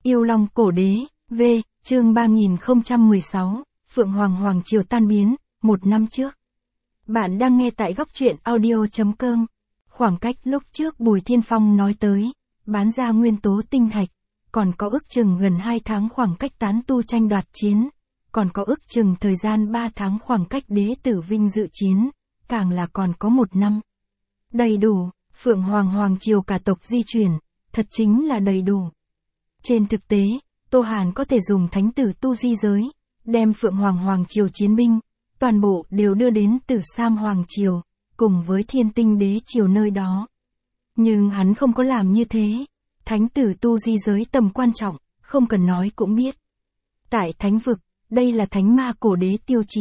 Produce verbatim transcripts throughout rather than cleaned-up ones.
Yêu Long Cổ Đế, V, chương ba nghìn không trăm mười sáu, Phượng Hoàng Hoàng Triều tan biến, một năm trước. Bạn đang nghe tại góc truyện audio chấm com. Khoảng cách lúc trước Bùi Thiên Phong nói tới, bán ra nguyên tố tinh thạch, còn có ước chừng gần hai tháng khoảng cách tán tu tranh đoạt chiến, còn có ước chừng thời gian ba tháng khoảng cách đế tử vinh dự chiến, càng là còn có một năm. Đầy đủ, Phượng Hoàng Hoàng Triều cả tộc di chuyển, thật chính là đầy đủ. Trên thực tế, Tô Hàn có thể dùng thánh tử tu di giới, đem Phượng Hoàng Hoàng Triều chiến binh, toàn bộ đều đưa đến Tử Sam Hoàng Triều, cùng với Thiên Tinh Đế Triều nơi đó. Nhưng hắn không có làm như thế, thánh tử tu di giới tầm quan trọng, không cần nói cũng biết. Tại thánh vực, đây là thánh ma cổ đế tiêu chí.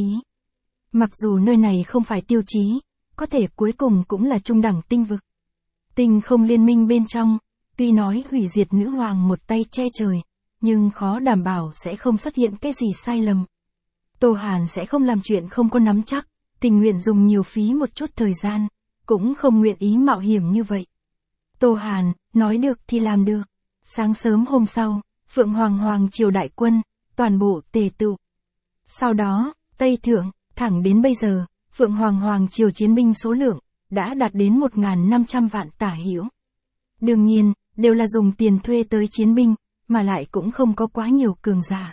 Mặc dù nơi này không phải tiêu chí, có thể cuối cùng cũng là trung đẳng tinh vực. Tinh không liên minh bên trong, tuy nói hủy diệt nữ hoàng một tay che trời, nhưng khó đảm bảo sẽ không xuất hiện cái gì sai lầm. Tô Hàn sẽ không làm chuyện không có nắm chắc, tình nguyện dùng nhiều phí một chút thời gian, cũng không nguyện ý mạo hiểm như vậy. Tô Hàn, nói được thì làm được. Sáng sớm hôm sau, Phượng Hoàng Hoàng Triều đại quân, toàn bộ tề tụ. Sau đó, Tây Thượng, thẳng đến bây giờ, Phượng Hoàng Hoàng Triều chiến binh số lượng, đã đạt đến một nghìn năm trăm vạn tả hữu. Đương nhiên, đều là dùng tiền thuê tới chiến binh, mà lại cũng không có quá nhiều cường giả.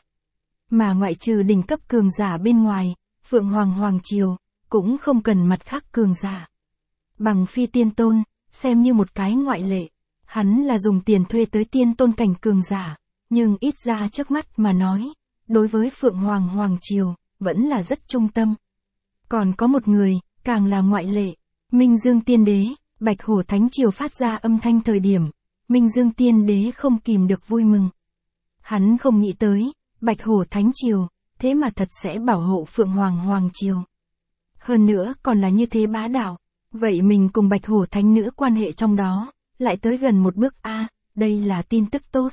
Mà ngoại trừ đỉnh cấp cường giả bên ngoài, Phượng Hoàng Hoàng Triều, cũng không cần mặt khác cường giả. Bằng Phi Tiên Tôn, xem như một cái ngoại lệ, hắn là dùng tiền thuê tới tiên tôn cảnh cường giả, nhưng ít ra trước mắt mà nói, đối với Phượng Hoàng Hoàng Triều, vẫn là rất trung tâm. Còn có một người, càng là ngoại lệ, Minh Dương Tiên Đế, Bạch Hổ Thánh Triều phát ra âm thanh thời điểm, Minh Dương Tiên Đế không kìm được vui mừng. Hắn không nghĩ tới, Bạch Hổ Thánh Triều, thế mà thật sẽ bảo hộ Phượng Hoàng Hoàng Triều. Hơn nữa còn là như thế bá đạo, vậy mình cùng Bạch Hổ Thánh Nữ quan hệ trong đó, lại tới gần một bước a, à, đây là tin tức tốt.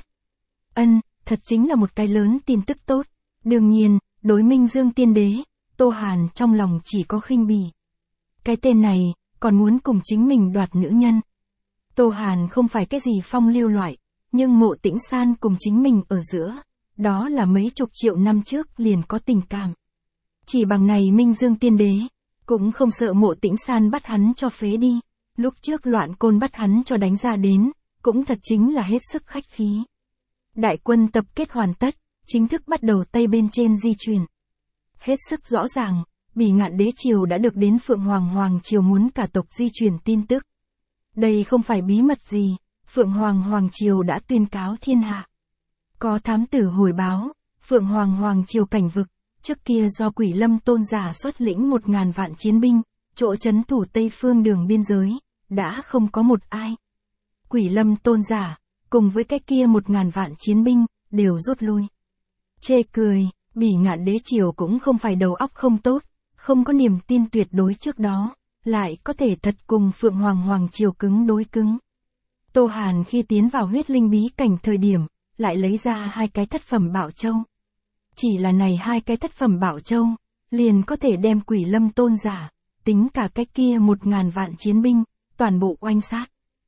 Ân, thật chính là một cái lớn tin tức tốt. Đương nhiên, đối Minh Dương Tiên Đế, Tô Hàn trong lòng chỉ có khinh bỉ. Cái tên này, còn muốn cùng chính mình đoạt nữ nhân. Tô Hàn không phải cái gì phong lưu loại, nhưng Mộ Tĩnh San cùng chính mình ở giữa, đó là mấy chục triệu năm trước liền có tình cảm. Chỉ bằng này Minh Dương Tiên Đế, cũng không sợ Mộ Tĩnh San bắt hắn cho phế đi, lúc trước Loạn Côn bắt hắn cho đánh ra đến, cũng thật chính là hết sức khách khí. Đại quân tập kết hoàn tất, chính thức bắt đầu Tây bên trên di chuyển. Hết sức rõ ràng, Bỉ Ngạn Đế Triều đã được đến Phượng Hoàng Hoàng Triều muốn cả tộc di chuyển tin tức. Đây không phải bí mật gì, Phượng Hoàng Hoàng Triều đã tuyên cáo thiên hạ. Có thám tử hồi báo, Phượng Hoàng Hoàng Triều cảnh vực, trước kia do Quỷ Lâm Tôn giả xuất lĩnh một ngàn vạn chiến binh, chỗ trấn thủ Tây phương đường biên giới, đã không có một ai. Quỷ Lâm Tôn giả, cùng với cái kia một ngàn vạn chiến binh, đều rút lui. Chê cười, Bỉ Ngạn Đế Triều cũng không phải đầu óc không tốt, không có niềm tin tuyệt đối trước đó, lại có thể thật cùng Phượng Hoàng Hoàng Triều cứng đối cứng. Tô Hàn khi tiến vào huyết linh bí cảnh thời điểm, lại lấy ra hai cái thất phẩm bảo châu. Chỉ là này hai cái thất phẩm bảo châu, liền có thể đem Quỷ Lâm Tôn giả, tính cả cái kia một ngàn vạn chiến binh, toàn bộ oanh sát.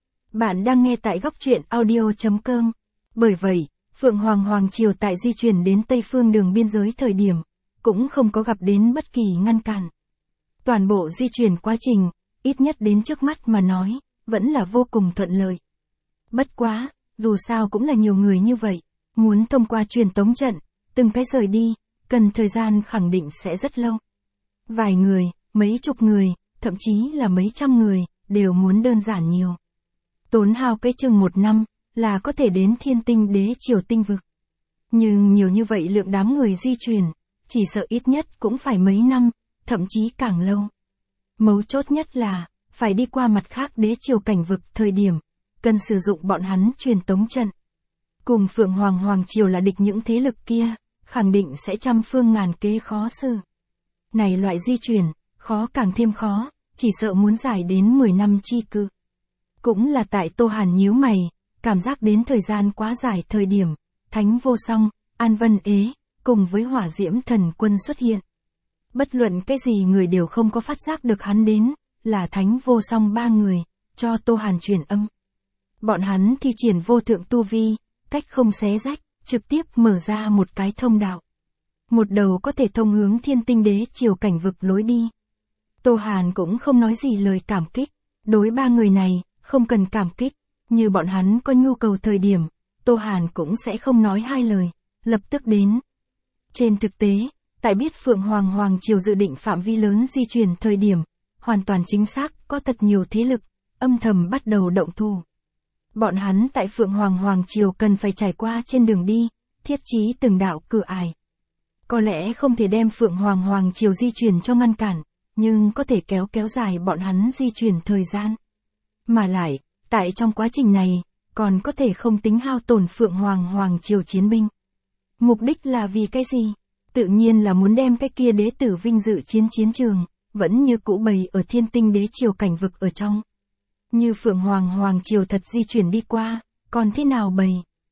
Bạn đang nghe tại góc truyện audio chấm com. Bởi vậy, Phượng Hoàng Hoàng Triều tại di chuyển đến Tây phương đường biên giới thời điểm, cũng không có gặp đến bất kỳ ngăn cản. Toàn bộ di chuyển quá trình, ít nhất đến trước mắt mà nói, vẫn là vô cùng thuận lợi. Bất quá, dù sao cũng là nhiều người như vậy, muốn thông qua truyền tống trận, từng cái rời đi, cần thời gian khẳng định sẽ rất lâu. Vài người, mấy chục người, thậm chí là mấy trăm người, đều muốn đơn giản nhiều. Tốn hao cái chừng một năm, là có thể đến Thiên Tinh Đế Triều tinh vực. Nhưng nhiều như vậy lượng đám người di chuyển, chỉ sợ ít nhất cũng phải mấy năm, thậm chí càng lâu. Mấu chốt nhất là, phải đi qua mặt khác đế triều cảnh vực thời điểm, cần sử dụng bọn hắn truyền tống trận. Cùng Phượng Hoàng Hoàng Triều là địch những thế lực kia, khẳng định sẽ trăm phương ngàn kế khó xử. Này loại di chuyển, khó càng thêm khó, chỉ sợ muốn dài đến mười năm chi cự. Cũng là tại Tô Hàn nhíu mày, cảm giác đến thời gian quá dài thời điểm, Thánh Vô Song, An Vân Ế, cùng với Hỏa Diễm Thần Quân xuất hiện. Bất luận cái gì người đều không có phát giác được hắn đến, là Thánh Vô Song ba người, cho Tô Hàn truyền âm. Bọn hắn thi triển vô thượng tu vi, cách không xé rách, trực tiếp mở ra một cái thông đạo. Một đầu có thể thông hướng thiên tinh đế triều cảnh vực lối đi. Tô Hàn cũng không nói gì lời cảm kích, đối ba người này, không cần cảm kích, như bọn hắn có nhu cầu thời điểm, Tô Hàn cũng sẽ không nói hai lời, lập tức đến. Trên thực tế, tại biết Phượng Hoàng Hoàng Triều dự định phạm vi lớn di chuyển thời điểm, hoàn toàn chính xác có thật nhiều thế lực, âm thầm bắt đầu động thủ. Bọn hắn tại Phượng Hoàng Hoàng Triều cần phải trải qua trên đường đi, thiết trí từng đạo cửa ải. Có lẽ không thể đem Phượng Hoàng Hoàng Triều di chuyển cho ngăn cản, nhưng có thể kéo kéo dài bọn hắn di chuyển thời gian. Mà lại, tại trong quá trình này, còn có thể không tính hao tổn Phượng Hoàng Hoàng Triều chiến binh. Mục đích là vì cái gì? Tự nhiên là muốn đem cái kia đế tử vinh dự chiến chiến trường, vẫn như cũ bày ở thiên tinh đế triều cảnh vực ở trong. Như Phượng Hoàng Hoàng Triều thật di chuyển đi qua, còn thế nào bày?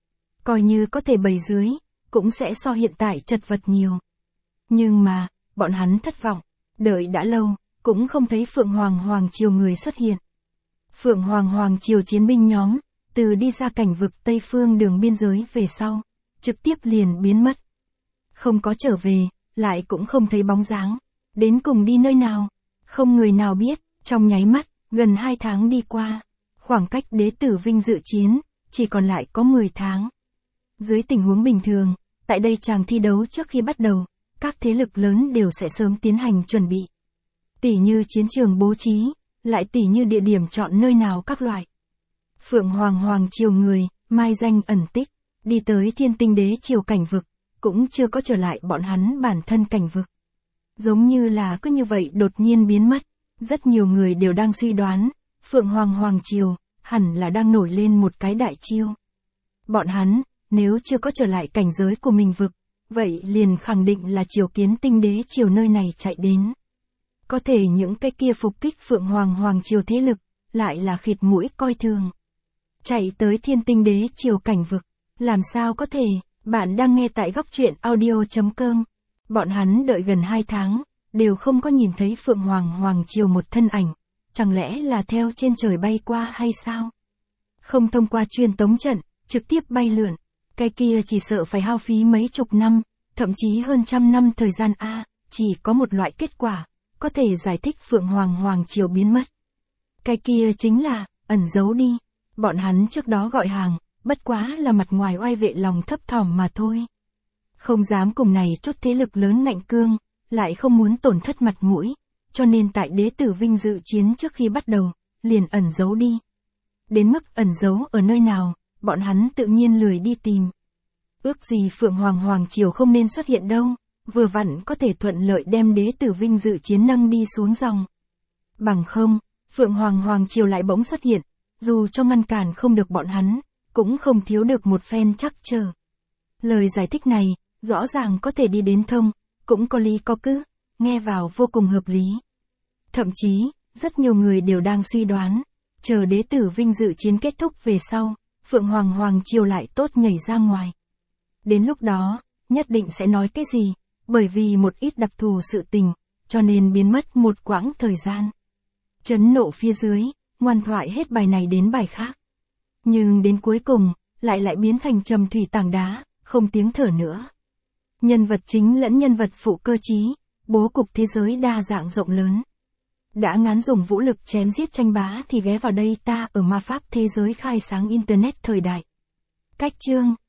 Coi như có thể bày dưới, cũng sẽ so hiện tại chật vật nhiều. Nhưng mà, bọn hắn thất vọng, đợi đã lâu, cũng không thấy Phượng Hoàng Hoàng Triều người xuất hiện. Phượng Hoàng Hoàng Triều chiến binh nhóm, từ đi ra cảnh vực Tây Phương đường biên giới về sau, trực tiếp liền biến mất. Không có trở về, lại cũng không thấy bóng dáng. Đến cùng đi nơi nào, không người nào biết, trong nháy mắt, gần hai tháng đi qua. Khoảng cách đế tử vinh dự chiến, chỉ còn lại có mười tháng. Dưới tình huống bình thường, tại đây chàng thi đấu trước khi bắt đầu, các thế lực lớn đều sẽ sớm tiến hành chuẩn bị. Tỉ như chiến trường bố trí, lại tỉ như địa điểm chọn nơi nào các loại. Phượng Hoàng Hoàng Triều người, mai danh ẩn tích, đi tới thiên tinh đế triều cảnh vực, cũng chưa có trở lại bọn hắn bản thân cảnh vực. Giống như là cứ như vậy đột nhiên biến mất, rất nhiều người đều đang suy đoán, Phượng Hoàng Hoàng Triều, hẳn là đang nổi lên một cái đại chiêu. Bọn hắn, nếu chưa có trở lại cảnh giới của mình vực, vậy liền khẳng định là triều kiến tinh đế triều nơi này chạy đến. Có thể những cái kia phục kích Phượng Hoàng Hoàng Triều thế lực, lại là khịt mũi coi thường. Chạy tới thiên tinh đế triều cảnh vực, làm sao có thể, bạn đang nghe tại góc truyện audio chấm com. Bọn hắn đợi gần hai tháng, đều không có nhìn thấy Phượng Hoàng Hoàng Triều một thân ảnh, chẳng lẽ là theo trên trời bay qua hay sao? Không thông qua truyền tống trận, trực tiếp bay lượn, cái kia chỉ sợ phải hao phí mấy chục năm, thậm chí hơn trăm năm thời gian a, chỉ có một loại kết quả, có thể giải thích Phượng Hoàng Hoàng Triều biến mất. Cái kia chính là, ẩn giấu đi, bọn hắn trước đó gọi hàng, bất quá là mặt ngoài oai vệ lòng thấp thỏm mà thôi. Không dám cùng này chút thế lực lớn ngạnh cương, lại không muốn tổn thất mặt mũi, cho nên tại đế tử vinh dự chiến trước khi bắt đầu, liền ẩn giấu đi. Đến mức ẩn giấu ở nơi nào, bọn hắn tự nhiên lười đi tìm. Ước gì Phượng Hoàng Hoàng Triều không nên xuất hiện đâu, vừa vặn có thể thuận lợi đem đế tử vinh dự chiến nâng đi xuống dòng. Bằng không, Phượng Hoàng Hoàng Triều lại bỗng xuất hiện, dù cho ngăn cản không được bọn hắn, cũng không thiếu được một phen trắc trở. Lời giải thích này, rõ ràng có thể đi đến thông, cũng có lý có cứ, nghe vào vô cùng hợp lý. Thậm chí, rất nhiều người đều đang suy đoán, chờ đế tử vinh dự chiến kết thúc về sau, Phượng Hoàng Hoàng Triều lại tốt nhảy ra ngoài. Đến lúc đó, nhất định sẽ nói cái gì, bởi vì một ít đặc thù sự tình, cho nên biến mất một quãng thời gian. Chấn nộ phía dưới, ngoan thoại hết bài này đến bài khác. Nhưng đến cuối cùng, lại lại biến thành trầm thủy tảng đá, không tiếng thở nữa. Nhân vật chính lẫn nhân vật phụ cơ trí, bố cục thế giới đa dạng rộng lớn. Đã ngán dùng vũ lực chém giết tranh bá thì ghé vào đây ta ở ma pháp thế giới khai sáng Internet thời đại. Cách chương